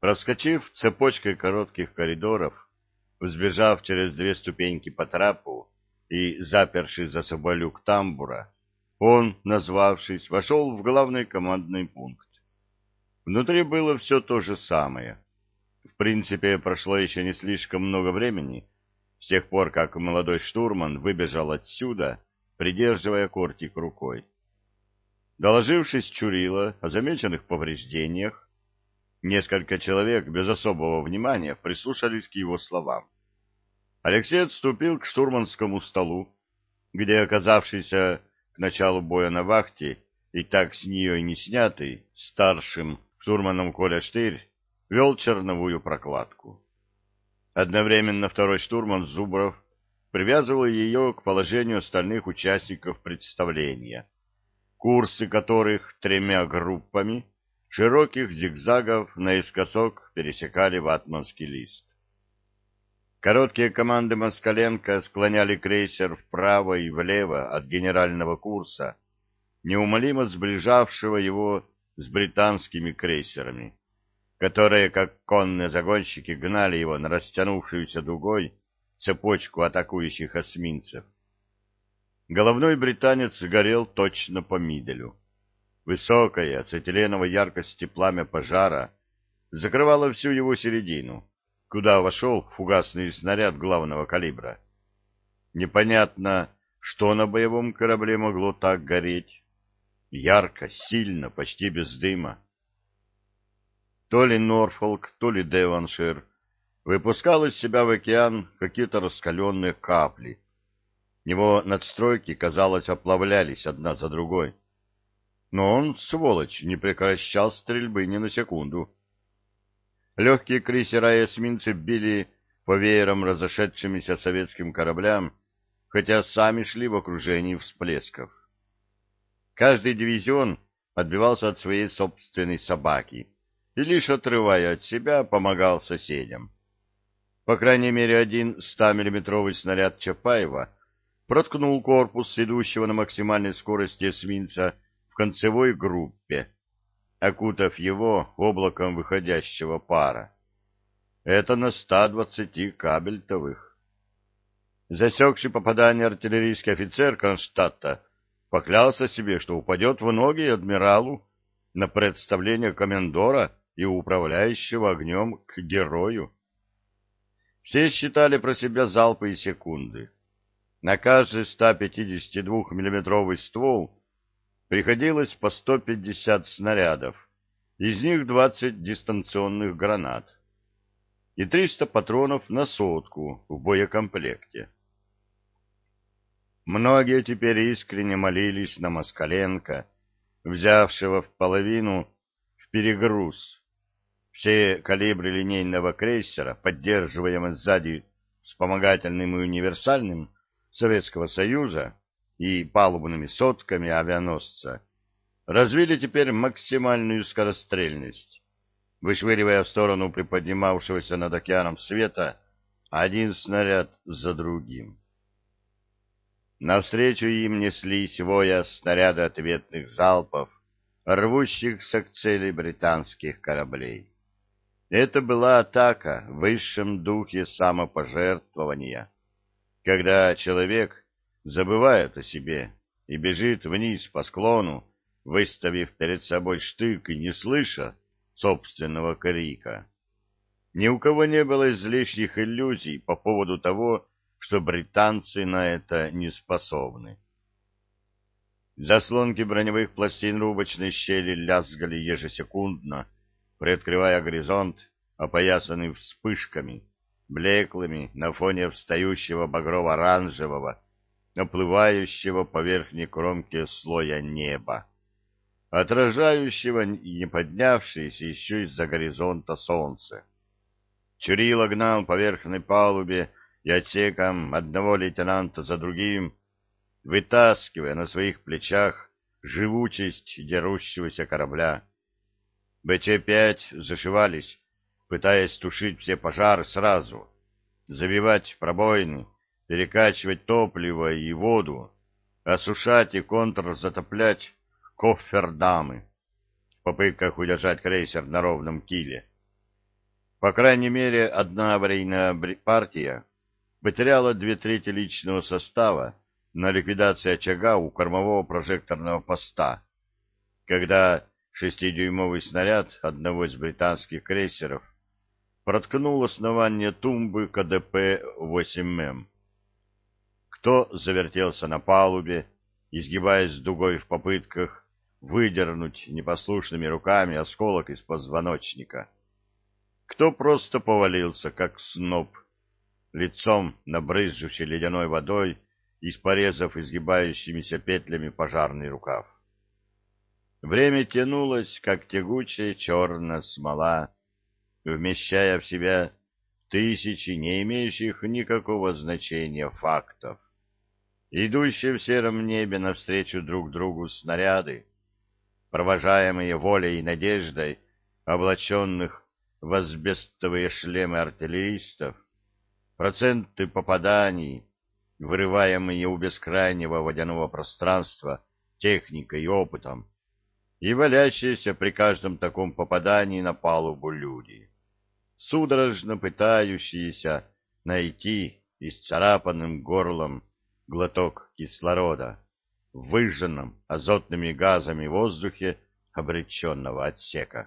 Проскочив цепочкой коротких коридоров, взбежав через 2 ступеньки по трапу и заперши за собой люк тамбура, он, назвавшись, вошел в главный командный пункт. Внутри было все то же самое. В принципе, прошло еще не слишком много времени, с тех пор, как молодой штурман выбежал отсюда, придерживая кортик рукой. Доложившись Чурило о замеченных повреждениях, несколько человек без особого внимания прислушались к его словам. Алексей отступил к штурманскому столу, где, оказавшийся к началу боя на вахте и так с нее и не снятый, старшим штурманом Коля Штырь вел черновую прокладку. Одновременно второй штурман Зубров привязывал ее к положению остальных участников представления, курсы которых 3 группами широких зигзагов наискосок пересекали ватманский лист. Короткие команды Москаленко склоняли крейсер вправо и влево от генерального курса, неумолимо сближавшего его с британскими крейсерами, которые, как конные загонщики, гнали его на растянувшуюся дугой цепочку атакующих эсминцев. Головной британец горел точно по миделю. Высокое, ацетиленовой яркости пламя пожара закрывало всю его середину, куда вошел фугасный снаряд главного калибра. Непонятно, что на боевом корабле могло так гореть. Ярко, сильно, почти без дыма. То ли Норфолк, то ли Девоншир выпускал из себя в океан какие-то раскаленные капли. Его надстройки, казалось, оплавлялись одна за другой. Но он, сволочь, не прекращал стрельбы ни на секунду. Легкие крейсера и эсминцы били по веерам разошедшимися советским кораблям, хотя сами шли в окружении всплесков. Каждый дивизион отбивался от своей собственной собаки и, лишь отрывая от себя, помогал соседям. По крайней мере, один 100-миллиметровый снаряд Чапаева проткнул корпус идущего на максимальной скорости эсминца в концевой группе, окутав его облаком выходящего пара. Это на 120 кабельтовых. Засекший попадание артиллерийский офицер Кронштадта поклялся себе, что упадет в ноги адмиралу на представление комендора и управляющего огнем к герою. Все считали про себя залпы и секунды. На каждый 152-миллиметровый ствол приходилось по 150 снарядов, из них 20 дистанционных гранат и 300 патронов на сотку в боекомплекте. Многие теперь искренне молились на Москаленко, взявшего в половину в перегруз все калибры линейного крейсера, поддерживаемые сзади вспомогательным и универсальным Советского Союза и палубными сотками авианосца, развили теперь максимальную скорострельность, вышвыривая в сторону приподнимавшегося над океаном света один снаряд за другим. Навстречу им неслись воя снаряды ответных залпов, рвущихся к цели британских кораблей. Это была атака в высшем духе самопожертвования, когда человек забывает о себе и бежит вниз по склону, выставив перед собой штык и не слыша собственного крика. Ни у кого не было излишних иллюзий по поводу того, что британцы на это не способны. Заслонки броневых пластин рубочной щели лязгали ежесекундно, приоткрывая горизонт, опоясанный вспышками, блеклыми на фоне встающего багрово-оранжевого, оплывающего по верхней кромке слоя неба, отражающего не поднявшееся еще из-за горизонта солнце. Чурило гнал по верхней палубе и отсекам одного лейтенанта за другим, вытаскивая на своих плечах живучесть дерущегося корабля. БЧ-5 зашивались, пытаясь тушить все пожары сразу, забивать пробоины, перекачивать топливо и воду, осушать и контрзатоплять кофердамы в попытках удержать крейсер на ровном киле. По крайней мере, одна аварийная партия потеряла 2/3 личного состава на ликвидации очага у кормового прожекторного поста, когда 6-дюймовый снаряд одного из британских крейсеров проткнул основание тумбы КДП-8М. Кто завертелся на палубе, изгибаясь дугой в попытках выдернуть непослушными руками осколок из позвоночника. Кто просто повалился, как сноп, лицом набрызжущий ледяной водой из порезов изгибающимися петлями пожарный рукав. Время тянулось, как тягучая черная смола, вмещая в себя тысячи не имеющих никакого значения фактов. Идущие в сером небе навстречу друг другу снаряды, провожаемые волей и надеждой облаченных в асбестовые шлемы артиллеристов, проценты попаданий, вырываемые у бескрайнего водяного пространства техникой и опытом, и валящиеся при каждом таком попадании на палубу люди, судорожно пытающиеся найти исцарапанным горлом глоток кислорода в выжженном азотными газами воздухе обреченного отсека.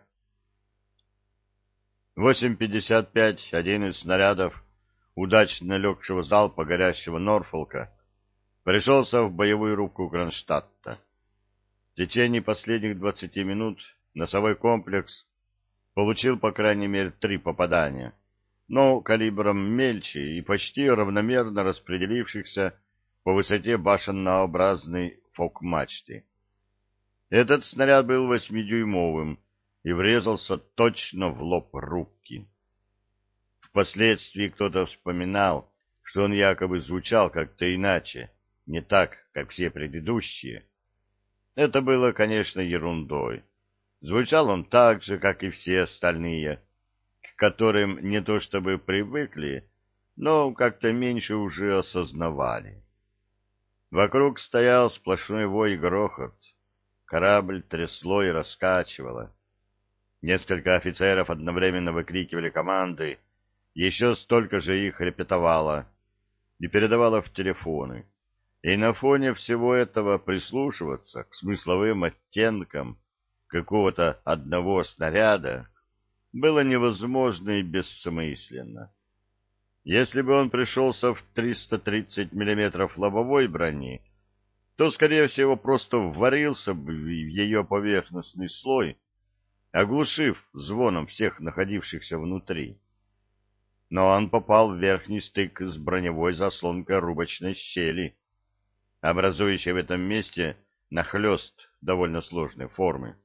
8:55 один из снарядов, удачно легшего залпа горящего Норфолка, пришелся в боевую рубку Кронштадта. В течение последних 20 минут носовой комплекс получил по крайней мере 3 попадания, но калибром мельче и почти равномерно распределившихся по высоте башеннообразной фок-мачты. Этот снаряд был 8-дюймовым и врезался точно в лоб рубки. Впоследствии кто-то вспоминал, что он якобы звучал как-то иначе, не так, как все предыдущие. Это было, конечно, ерундой. Звучал он так же, как и все остальные, к которым не то чтобы привыкли, но как-то меньше уже осознавали. Вокруг стоял сплошной вой и грохот. Корабль трясло и раскачивало. Несколько офицеров одновременно выкрикивали команды, еще столько же их репетовало и передавало в телефоны. И на фоне всего этого прислушиваться к смысловым оттенкам какого-то одного снаряда было невозможно и бессмысленно. Если бы он пришелся в 330 мм лобовой брони, то, скорее всего, просто вварился бы в ее поверхностный слой, оглушив звоном всех находившихся внутри. Но он попал в верхний стык с броневой заслонкой рубочной щели, образующей в этом месте нахлёст довольно сложной формы.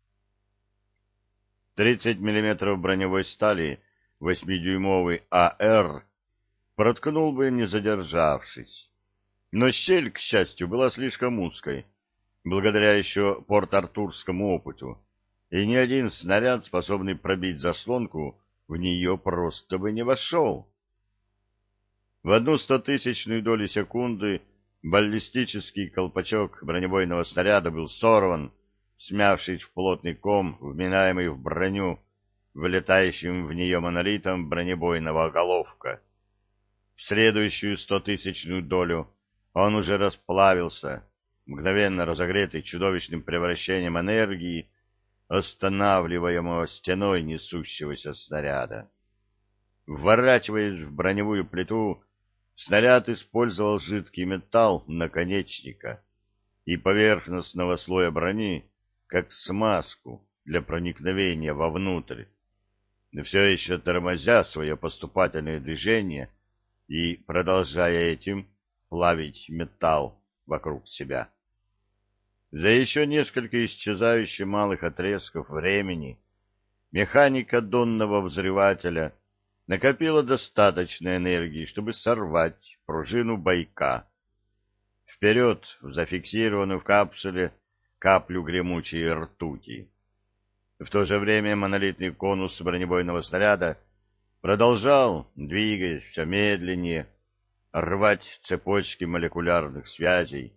30 мм броневой стали 8-дюймовый АР проткнул бы, не задержавшись. Но щель, к счастью, была слишком узкой, благодаря еще порт-артурскому опыту, и ни один снаряд, способный пробить заслонку, в нее просто бы не вошел. В 1/100-тысячную долю секунды баллистический колпачок бронебойного снаряда был сорван, смявшись в плотный ком, вминаемый в броню, влетающим в нее монолитом бронебойного оголовка. В следующую 100-тысячную долю он уже расплавился, мгновенно разогретый чудовищным превращением энергии, останавливаемого стеной несущегося снаряда. Вворачиваясь в броневую плиту, снаряд использовал жидкий металл наконечника и поверхностного слоя брони как смазку для проникновения вовнутрь, все еще тормозя свое поступательное движение и продолжая этим плавить металл вокруг себя. За еще несколько исчезающих малых отрезков времени механика донного взрывателя накопила достаточно энергии, чтобы сорвать пружину бойка. Вперед в зафиксированную в капсуле каплю гремучей ртути. В то же время монолитный конус бронебойного снаряда продолжал, двигаясь все медленнее, рвать цепочки молекулярных связей,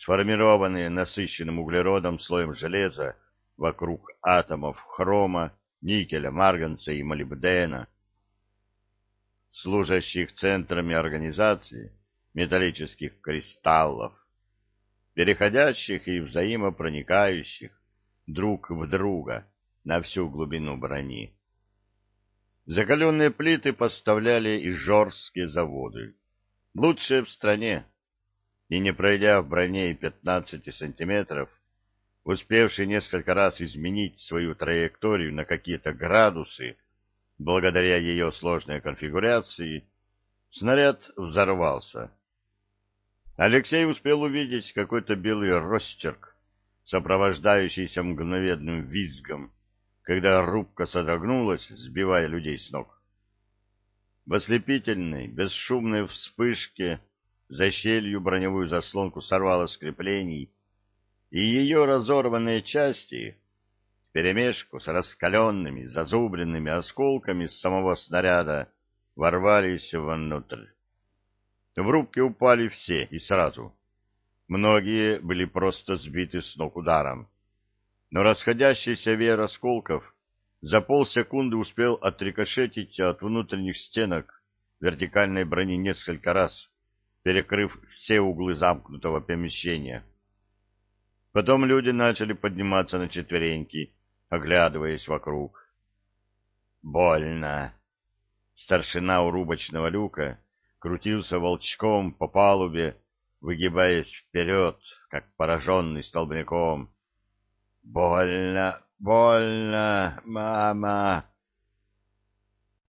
сформированные насыщенным углеродом слоем железа вокруг атомов хрома никеля, марганца и молибдена, служащих центрами организации металлических кристаллов, переходящих и взаимопроникающих друг в друга на всю глубину брони. Закаленные плиты поставляли ижорские заводы, лучшие в стране, и не пройдя в броне и 15 сантиметров, успевший несколько раз изменить свою траекторию на какие-то градусы, благодаря ее сложной конфигурации, снаряд взорвался. Алексей успел увидеть какой-то белый росчерк, сопровождающийся мгновенным визгом, когда рубка содрогнулась, сбивая людей с ног. В ослепительной, бесшумной вспышке за щелью броневую заслонку сорвало с креплений, и ее разорванные части, вперемешку с раскаленными, зазубренными осколками самого снаряда, ворвались внутрь. В рубке упали все и сразу. Многие были просто сбиты с ног ударом. Но расходящийся веер осколков за полсекунды успел отрикошетить от внутренних стенок вертикальной брони несколько раз, перекрыв все углы замкнутого помещения. Потом люди начали подниматься на четвереньки, оглядываясь вокруг. Больно. Старшина у рубочного люка крутился волчком по палубе, выгибаясь вперед, как пораженный столбняком. «Больно, больно, мама!»